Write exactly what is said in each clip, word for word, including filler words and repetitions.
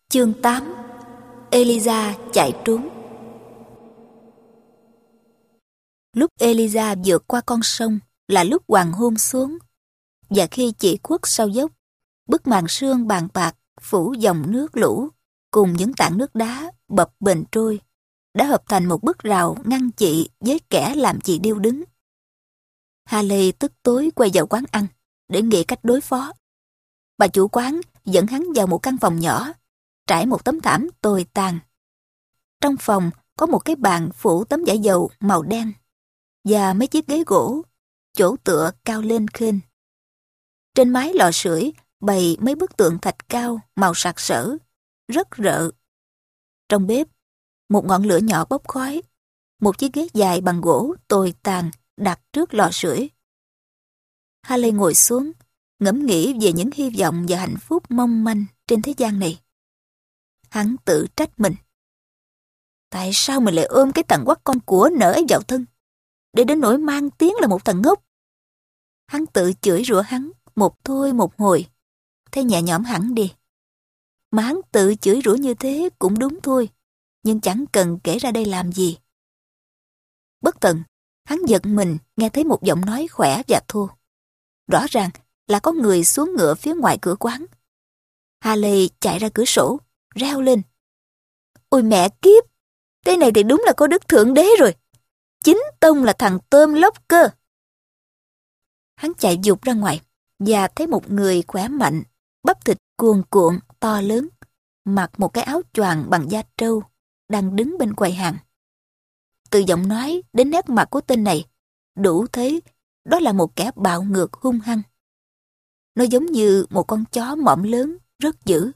Chương tám. Eliza chạy trốn. Lúc Eliza vượt qua con sông là lúc hoàng hôn xuống, và khi chỉ khuất sau dốc, bức màn sương bàn bạc phủ dòng nước lũ cùng những tảng nước đá bập bềnh trôi đã hợp thành một bức rào ngăn chị với kẻ làm chị điêu đứng. Haley tức tối quay vào quán ăn để nghĩ cách đối phó. Bà chủ quán dẫn hắn vào một căn phòng nhỏ, trải một tấm thảm tồi tàn. Trong phòng có một cái bàn phủ tấm vải dầu màu đen và mấy chiếc ghế gỗ, chỗ tựa cao lên khênh. Trên mái lò sưởi bày mấy bức tượng thạch cao màu sặc sỡ, rất rợ. Trong bếp, một ngọn lửa nhỏ bốc khói, một chiếc ghế dài bằng gỗ tồi tàn đặt trước lò sưởi. Haley ngồi xuống, ngẫm nghĩ về những hy vọng và hạnh phúc mong manh trên thế gian này. Hắn tự trách mình. Tại sao mình lại ôm cái thằng quắc con của nở ấy vào thân, để đến nỗi mang tiếng là một thằng ngốc? Hắn tự chửi rủa hắn một thôi một hồi, thấy nhẹ nhõm hẳn đi. Mà hắn tự chửi rủa như thế cũng đúng thôi, nhưng chẳng cần kể ra đây làm gì. Bất tần, hắn giật mình nghe thấy một giọng nói khỏe và thô. Rõ ràng là có người xuống ngựa phía ngoài cửa quán. Haley chạy ra cửa sổ, reo lên. Ôi mẹ kiếp! Cái này thì đúng là có đức thượng đế rồi. Chính tông là thằng tôm lóc cơ. Hắn chạy vụt ra ngoài và thấy một người khỏe mạnh, bắp thịt cuồn cuộn, to lớn, mặc một cái áo choàng bằng da trâu, đang đứng bên quầy hàng. Từ giọng nói đến nét mặt của tên này, đủ thấy đó là một kẻ bạo ngược hung hăng. Nó giống như một con chó mõm lớn, rất dữ.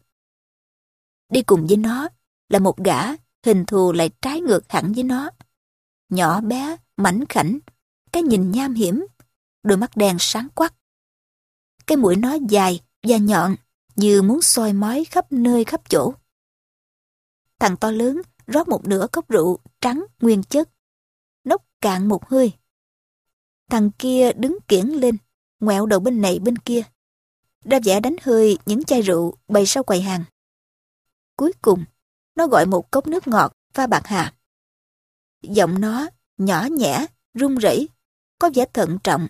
Đi cùng với nó là một gã hình thù lại trái ngược hẳn với nó. Nhỏ bé, mảnh khảnh, cái nhìn nham hiểm, đôi mắt đen sáng quắc. Cái mũi nó dài và nhọn như muốn soi mói khắp nơi khắp chỗ. Thằng to lớn rót một nửa cốc rượu trắng nguyên chất, nốc cạn một hơi. Thằng kia đứng kiễng lên, ngoẹo đầu bên này bên kia, ra vẻ đánh hơi những chai rượu bày sau quầy hàng. Cuối cùng, nó gọi một cốc nước ngọt pha bạc hà. Giọng nó nhỏ nhẹ, run rẩy, có vẻ thận trọng.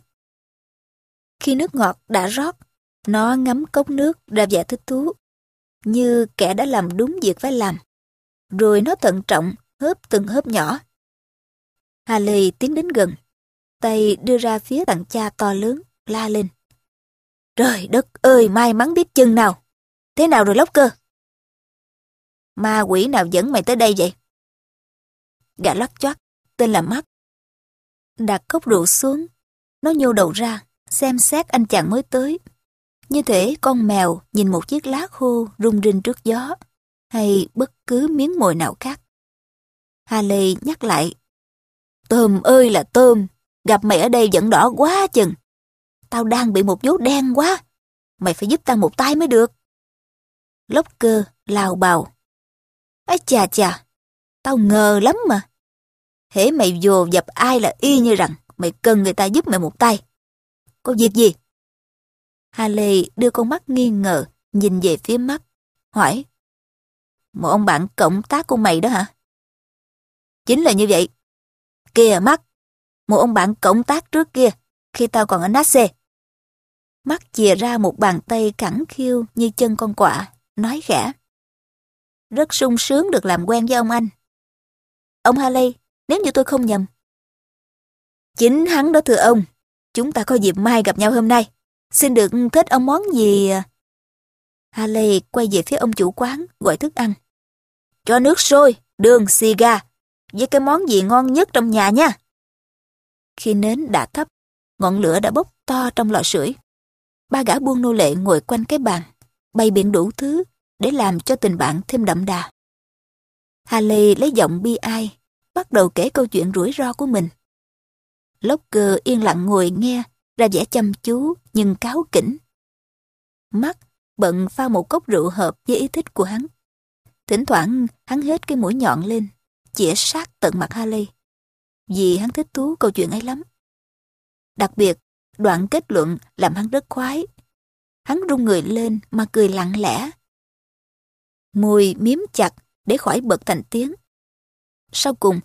Khi nước ngọt đã rót, nó ngắm cốc nước ra vẻ thích thú, như kẻ đã làm đúng việc phải làm. Rồi nó thận trọng hớp từng hớp nhỏ. Haley tiến đến gần, tay đưa ra phía thằng cha to lớn, la lên. Trời đất ơi, may mắn biết chừng nào. Thế nào rồi lóc cơ? Ma quỷ nào dẫn mày tới đây vậy? Gã lắc choác, tên là Mắt. Đặt cốc rượu xuống, nó nhô đầu ra, xem xét anh chàng mới tới. Như thể con mèo nhìn một chiếc lá khô rung rinh trước gió, hay bất cứ miếng mồi nào khác. Haley nhắc lại. Tôm ơi là tôm, gặp mày ở đây vẫn đỏ quá chừng. Tao đang bị một vố đen quá, mày phải giúp tao một tay mới được. Lóc cơ lào bào. Ái chà chà, tao ngờ lắm mà. Hễ mày vồ dập ai là y như rằng mày cần người ta giúp mày một tay. Có việc gì? Haley đưa con mắt nghi ngờ nhìn về phía Mắt, hỏi. Một ông bạn cộng tác của mày đó hả? Chính là như vậy. Kìa Mắt, một ông bạn cộng tác trước kia khi tao còn ở Nasse. Mắt chìa ra một bàn tay cẳng khiu như chân con quạ, nói khẽ. Rất sung sướng được làm quen với ông anh. Ông Haley, nếu như tôi không nhầm. Chính hắn đó thưa ông. Chúng ta có dịp mai gặp nhau hôm nay. Xin được thích ông món gì? Haley quay về phía ông chủ quán gọi thức ăn. Cho nước sôi, đường, xì gà, với cái món gì ngon nhất trong nhà nha. Khi nến đã thấp, ngọn lửa đã bốc to trong lò sưởi. Ba gã buôn nô lệ ngồi quanh cái bàn, bày biện đủ thứ để làm cho tình bạn thêm đậm đà. Haley lấy giọng bi ai, bắt đầu kể câu chuyện rủi ro của mình. Lóc cơ yên lặng ngồi nghe, ra vẻ chăm chú nhưng cáu kỉnh. Mắt bận pha một cốc rượu hợp với ý thích của hắn. Thỉnh thoảng hắn hết cái mũi nhọn lên, chĩa sát tận mặt Haley, vì hắn thích thú câu chuyện ấy lắm. Đặc biệt, đoạn kết luận làm hắn rất khoái. Hắn rung người lên mà cười lặng lẽ. môi miếm chặt để khỏi bật thành tiếng. Sau cùng,